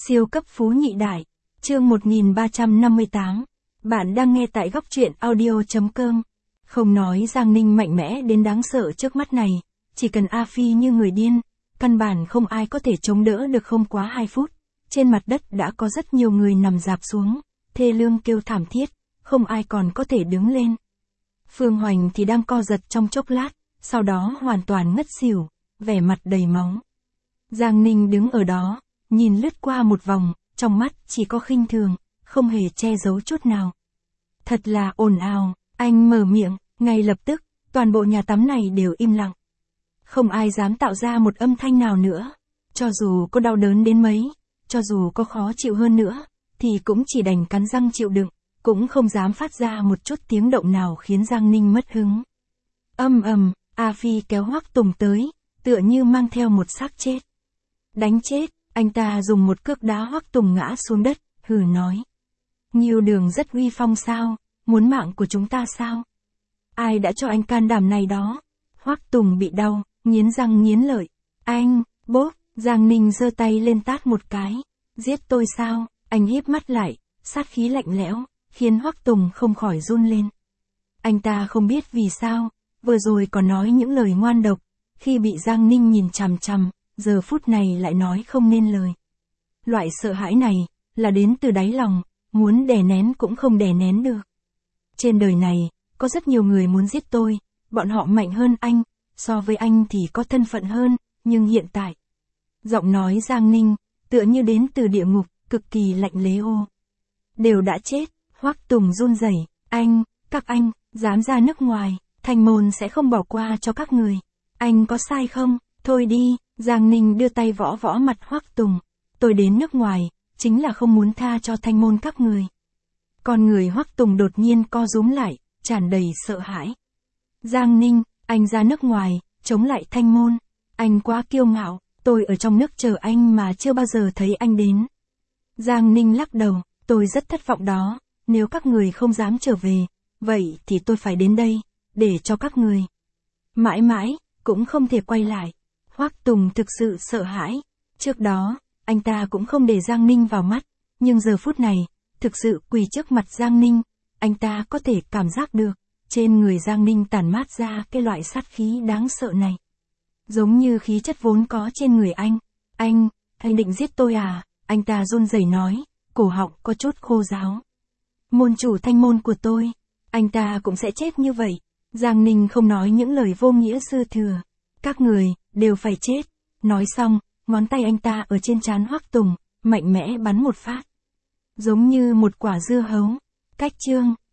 Siêu cấp phú nhị đại. Chương 1358. Bạn đang nghe tại góc truyện audio.com. Không nói Giang Ninh mạnh mẽ đến đáng sợ trước mắt này, chỉ cần A Phi như người điên, căn bản không ai có thể chống đỡ được không quá 2 phút. Trên mặt đất đã có rất nhiều người nằm rạp xuống, thê lương kêu thảm thiết, không ai còn có thể đứng lên. Phương Hoành thì đang co giật trong chốc lát, sau đó hoàn toàn ngất xỉu, vẻ mặt đầy máu. Giang Ninh đứng ở đó, nhìn lướt qua một vòng, trong mắt chỉ có khinh thường, không hề che giấu chút nào. Thật là ồn ào, anh mở miệng, ngay lập tức, toàn bộ nhà tắm này đều im lặng. Không ai dám tạo ra một âm thanh nào nữa. Cho dù có đau đớn đến mấy, cho dù có khó chịu hơn nữa, thì cũng chỉ đành cắn răng chịu đựng, cũng không dám phát ra một chút tiếng động nào khiến Giang Ninh mất hứng. A Phi kéo Hoắc Tùng tới, tựa như mang theo một xác chết. Đánh chết, anh ta dùng một cước đá Hoắc Tùng ngã xuống đất, hừ nói. Ngưu Đường rất uy phong sao, muốn mạng của chúng ta sao? Ai đã cho anh can đảm này đó? Hoắc Tùng bị đau, nghiến răng nghiến lợi. Anh, bốp, Giang Ninh giơ tay lên tát một cái. Giết tôi sao? Anh híp mắt lại, sát khí lạnh lẽo, khiến Hoắc Tùng không khỏi run lên. Anh ta không biết vì sao, vừa rồi còn nói những lời ngoan độc, khi bị Giang Ninh nhìn chằm chằm, giờ phút này lại nói không nên lời. Loại sợ hãi này, là đến từ đáy lòng, muốn đè nén cũng không đè nén được. Trên đời này, có rất nhiều người muốn giết tôi, bọn họ mạnh hơn anh, so với anh thì có thân phận hơn, nhưng hiện tại. Giọng nói Giang Ninh, tựa như đến từ địa ngục, cực kỳ lạnh lẽo. Đều đã chết, Hoắc Tùng run rẩy, các anh, dám ra nước ngoài, Thanh Môn sẽ không bỏ qua cho các người. Anh có sai không? Thôi đi, Giang Ninh đưa tay võ võ mặt Hoắc Tùng. Tôi đến nước ngoài, chính là không muốn tha cho Thanh Môn các người. Con người Hoắc Tùng đột nhiên co rúm lại, tràn đầy sợ hãi. Giang Ninh, anh ra nước ngoài, chống lại Thanh Môn. Anh quá kiêu ngạo, tôi ở trong nước chờ anh mà chưa bao giờ thấy anh đến. Giang Ninh lắc đầu, tôi rất thất vọng đó, nếu các người không dám trở về, vậy thì tôi phải đến đây, để cho các người mãi mãi, cũng không thể quay lại. Hoắc Tùng thực sự sợ hãi. Trước đó, anh ta cũng không để Giang Ninh vào mắt, nhưng giờ phút này, thực sự quỳ trước mặt Giang Ninh, anh ta có thể cảm giác được, trên người Giang Ninh tản mát ra cái loại sát khí đáng sợ này. Giống như khí chất vốn có trên người anh. Anh định giết tôi à? Anh ta run rẩy nói, cổ họng có chút khô ráo. Môn chủ Thanh Môn của tôi, anh ta cũng sẽ chết như vậy. Giang Ninh không nói những lời vô nghĩa dư thừa. Các người, đều phải chết. Nói xong, ngón tay anh ta ở trên trán Hoắc Tùng, mạnh mẽ bắn một phát. Giống như một quả dưa hấu. Cách chương.